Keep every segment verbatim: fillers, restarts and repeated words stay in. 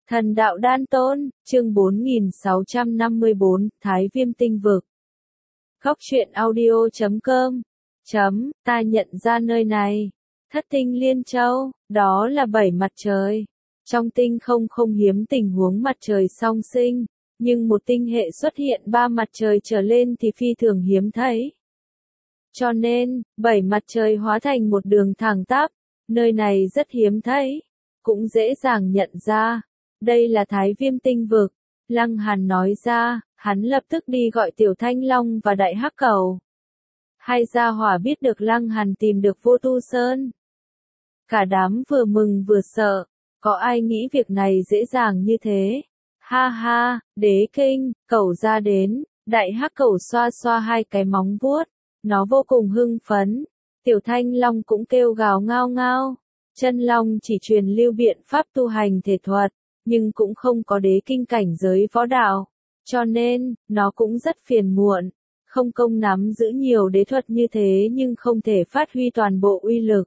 Thần đạo đan tôn, chương bốn nghìn sáu trăm năm mươi bốn, Thái Viêm tinh vực. Góc truyện audio chấm com. Chấm, ta nhận ra nơi này. Thất tinh liên châu, đó là bảy mặt trời. Trong tinh không không hiếm tình huống mặt trời song sinh, nhưng một tinh hệ xuất hiện ba mặt trời trở lên thì phi thường hiếm thấy. Cho nên, bảy mặt trời hóa thành một đường thẳng tắp, nơi này rất hiếm thấy, cũng dễ dàng nhận ra. Đây là Thái Viêm tinh vực, Lăng Hàn nói ra, hắn lập tức đi gọi Tiểu Thanh Long và Đại Hắc Cẩu. Hai gia hỏa biết được Lăng Hàn tìm được Vô Tu Sơn. Cả đám vừa mừng vừa sợ, có ai nghĩ việc này dễ dàng như thế? Ha ha, Đế Kinh, Cẩu ra đến, Đại Hắc Cẩu xoa xoa hai cái móng vuốt, nó vô cùng hưng phấn. Tiểu Thanh Long cũng kêu gào ngao ngao. Chân Long chỉ truyền lưu biện pháp tu hành thể thuật, nhưng cũng không có đế kinh cảnh giới võ đạo, cho nên, nó cũng rất phiền muộn, không công nắm giữ nhiều đế thuật như thế nhưng không thể phát huy toàn bộ uy lực.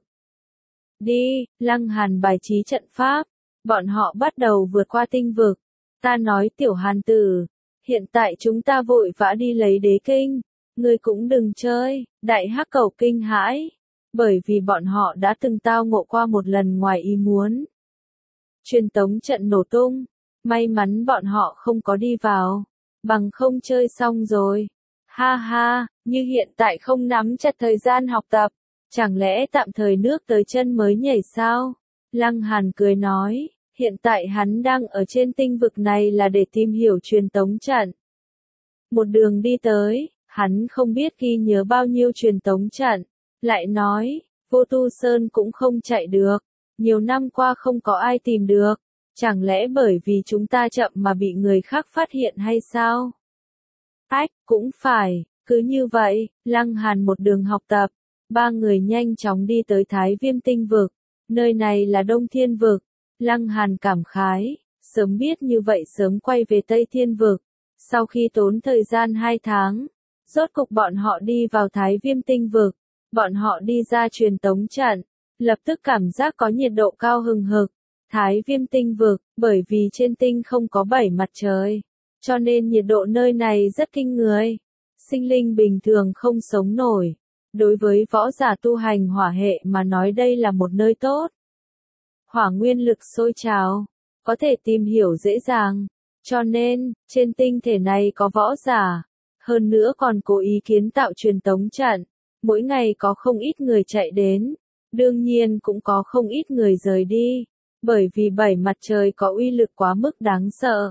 Đi, Lăng Hàn bài trí trận pháp, bọn họ bắt đầu vượt qua tinh vực. Ta nói Tiểu Hàn tử, hiện tại chúng ta vội vã đi lấy đế kinh, ngươi cũng đừng chơi. Đại Hắc Cẩu kinh hãi, bởi vì bọn họ đã từng tao ngộ qua một lần ngoài ý muốn. Truyền tống trận nổ tung, may mắn bọn họ không có đi vào, bằng không chơi xong rồi. Ha ha, như hiện tại không nắm chặt thời gian học tập, chẳng lẽ tạm thời nước tới chân mới nhảy sao? Lăng Hàn cười nói, hiện tại hắn đang ở trên tinh vực này là để tìm hiểu truyền tống trận. Một đường đi tới, hắn không biết ghi nhớ bao nhiêu truyền tống trận, lại nói, Vô Tu Sơn cũng không chạy được. Nhiều năm qua không có ai tìm được, chẳng lẽ bởi vì chúng ta chậm mà bị người khác phát hiện hay sao? Ách, cũng phải, cứ như vậy, Lăng Hàn một đường học tập, ba người nhanh chóng đi tới Thái Viêm tinh vực, nơi này là Đông Thiên vực. Lăng Hàn cảm khái, sớm biết như vậy sớm quay về Tây Thiên vực. Sau khi tốn thời gian hai tháng, rốt cục bọn họ đi vào Thái Viêm tinh vực, bọn họ đi ra truyền tống trận. Lập tức cảm giác có nhiệt độ cao hừng hực. Thái Viêm tinh vực, bởi vì trên tinh không có bảy mặt trời, cho nên nhiệt độ nơi này rất kinh người. Sinh linh bình thường không sống nổi. Đối với võ giả tu hành hỏa hệ mà nói đây là một nơi tốt. Hỏa nguyên lực sôi trào, có thể tìm hiểu dễ dàng. Cho nên, trên tinh thể này có võ giả. Hơn nữa còn cố ý kiến tạo truyền tống trận. Mỗi ngày có không ít người chạy đến. Đương nhiên cũng có không ít người rời đi, bởi vì bảy mặt trời có uy lực quá mức đáng sợ.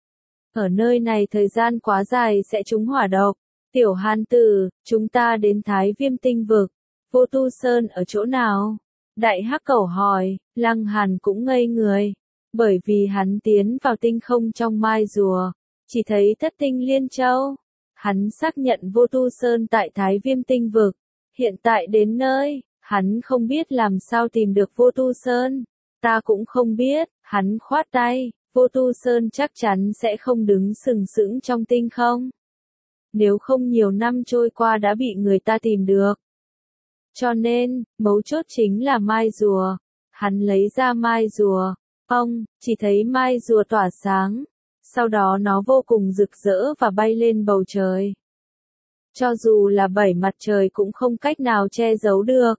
Ở nơi này thời gian quá dài sẽ trúng hỏa độc. Tiểu Hàn tử, chúng ta đến Thái Viêm tinh vực, Vô Tu Sơn ở chỗ nào? Đại Hắc Cẩu hỏi, Lăng Hàn cũng ngây người, bởi vì hắn tiến vào tinh không trong mai rùa, chỉ thấy thất tinh liên châu. Hắn xác nhận Vô Tu Sơn tại Thái Viêm tinh vực, hiện tại đến nơi. Hắn không biết làm sao tìm được Vô Tu Sơn. Ta cũng không biết, hắn khoát tay, Vô Tu Sơn chắc chắn sẽ không đứng sừng sững trong tinh không. Nếu không nhiều năm trôi qua đã bị người ta tìm được. Cho nên, mấu chốt chính là mai rùa. Hắn lấy ra mai rùa, ông, chỉ thấy mai rùa tỏa sáng. Sau đó nó vô cùng rực rỡ và bay lên bầu trời. Cho dù là bảy mặt trời cũng không cách nào che giấu được.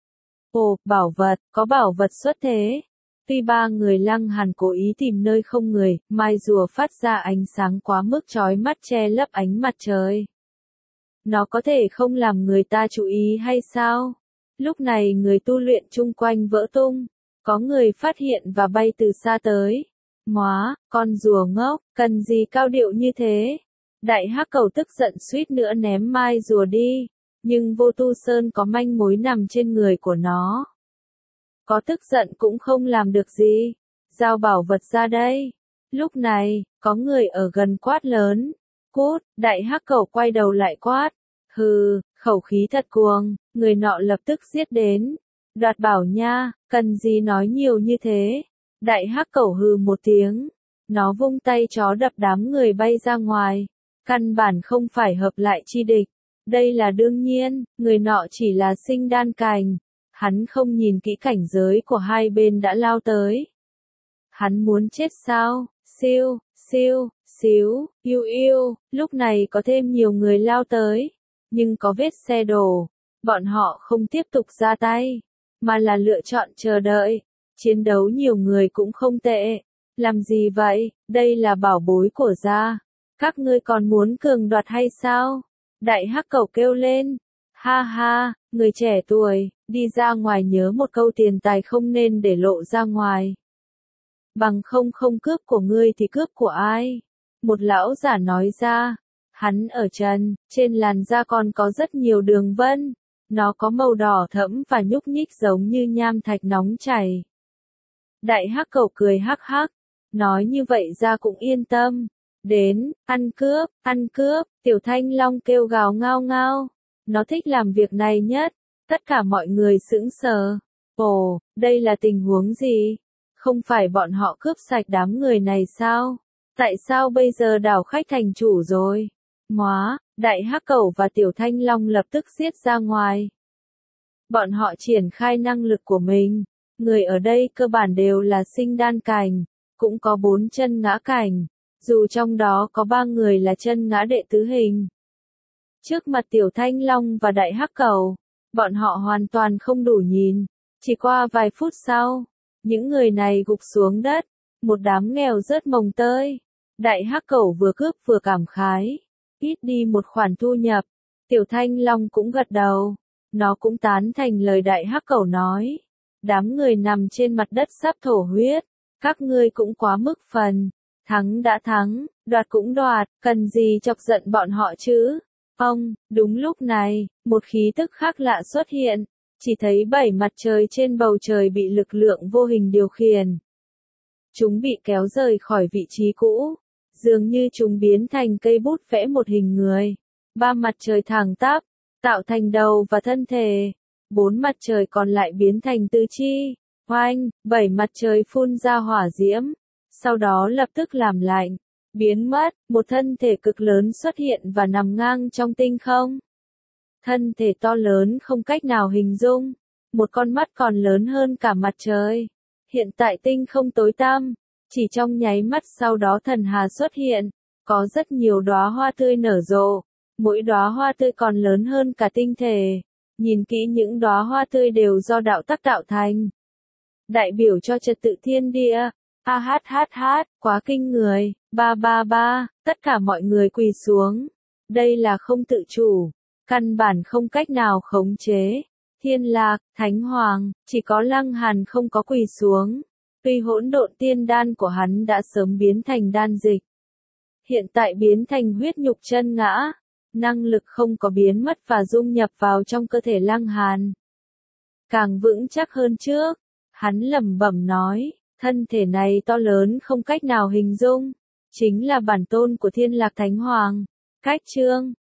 Ồ, bảo vật, có bảo vật xuất thế. Tuy ba người Lăng Hàn cố ý tìm nơi không người, mai rùa phát ra ánh sáng quá mức chói mắt che lấp ánh mặt trời. Nó có thể không làm người ta chú ý hay sao? Lúc này người tu luyện chung quanh vỡ tung, có người phát hiện và bay từ xa tới. Móa, con rùa ngốc, cần gì cao điệu như thế? Đại Hắc Cẩu tức giận suýt nữa ném mai rùa đi. Nhưng Vô Tu Sơn có manh mối nằm trên người của nó. Có tức giận cũng không làm được gì. Giao bảo vật ra đây. Lúc này, có người ở gần quát lớn. Cút, Đại Hắc Cẩu quay đầu lại quát. Hừ, khẩu khí thật cuồng, người nọ lập tức giết đến. Đoạt bảo nha, cần gì nói nhiều như thế. Đại Hắc Cẩu hừ một tiếng. Nó vung tay chó đập đám người bay ra ngoài. Căn bản không phải hợp lại chi địch. Đây là đương nhiên, người nọ chỉ là sinh đan cành. Hắn không nhìn kỹ cảnh giới của hai bên đã lao tới. Hắn muốn chết sao? Siêu, siêu, xíu, yêu yêu, lúc này có thêm nhiều người lao tới, nhưng có vết xe đổ. Bọn họ không tiếp tục ra tay, mà là lựa chọn chờ đợi. Chiến đấu nhiều người cũng không tệ. Làm gì vậy? Đây là bảo bối của gia. Các ngươi còn muốn cường đoạt hay sao? Đại hắc cẩu kêu lên. Ha ha, người trẻ tuổi, đi ra ngoài nhớ một câu tiền tài không nên để lộ ra ngoài. Bằng không không cướp của ngươi thì cướp của ai? Một lão giả nói ra. Hắn ở trần, trên làn da còn có rất nhiều đường vân. Nó có màu đỏ thẫm và nhúc nhích giống như nham thạch nóng chảy. Đại hắc cẩu cười hắc hắc. Nói như vậy ra cũng yên tâm. Đến, ăn cướp, ăn cướp, tiểu thanh long kêu gào ngao ngao. Nó thích làm việc này nhất. Tất cả mọi người sững sờ. Ồ, đây là tình huống gì? Không phải bọn họ cướp sạch đám người này sao? Tại sao bây giờ đảo khách thành chủ rồi? Móa, đại hắc cẩu và tiểu thanh long lập tức giết ra ngoài. Bọn họ triển khai năng lực của mình. Người ở đây cơ bản đều là sinh đan cảnh, cũng có bốn chân ngã cảnh, dù trong đó có ba người là chân ngã đệ tứ hình. Trước mặt tiểu thanh long và đại hắc cẩu, bọn họ hoàn toàn không đủ nhìn. Chỉ qua vài phút sau, những người này gục xuống đất, một đám nghèo rớt mồng tơi. Đại hắc cẩu vừa cướp vừa cảm khái, ít đi một khoản thu nhập. Tiểu thanh long cũng gật đầu, nó cũng tán thành lời đại hắc cẩu nói. Đám người nằm trên mặt đất sắp thổ huyết, các ngươi cũng quá mức phần. Thắng đã thắng, đoạt cũng đoạt, cần gì chọc giận bọn họ chứ? Ông, đúng lúc này, một khí tức khác lạ xuất hiện, chỉ thấy bảy mặt trời trên bầu trời bị lực lượng vô hình điều khiển. Chúng bị kéo rời khỏi vị trí cũ, dường như chúng biến thành cây bút vẽ một hình người. Ba mặt trời thẳng tắp, tạo thành đầu và thân thể. Bốn mặt trời còn lại biến thành tứ chi. Oanh, bảy mặt trời phun ra hỏa diễm, sau đó lập tức làm lạnh, biến mất, một thân thể cực lớn xuất hiện và nằm ngang trong tinh không. Thân thể to lớn không cách nào hình dung, một con mắt còn lớn hơn cả mặt trời. Hiện tại tinh không tối tăm, chỉ trong nháy mắt sau đó thần hà xuất hiện, có rất nhiều đóa hoa tươi nở rộ, mỗi đóa hoa tươi còn lớn hơn cả tinh thể. Nhìn kỹ những đóa hoa tươi đều do đạo tắc tạo thành. Đại biểu cho trật tự thiên địa. A hát hát hát, quá kinh người. Ba ba ba, tất cả mọi người quỳ xuống. Đây là không tự chủ, căn bản không cách nào khống chế. Thiên Lạc, Thánh Hoàng, chỉ có Lăng Hàn không có quỳ xuống. Tuy hỗn độn tiên đan của hắn đã sớm biến thành đan dịch, hiện tại biến thành huyết nhục chân ngã. Năng lực không có biến mất và dung nhập vào trong cơ thể Lăng Hàn. Càng vững chắc hơn trước, hắn lẩm bẩm nói, thân thể này to lớn không cách nào hình dung, chính là bản tôn của Thiên Lạc Thánh Hoàng. Cách chương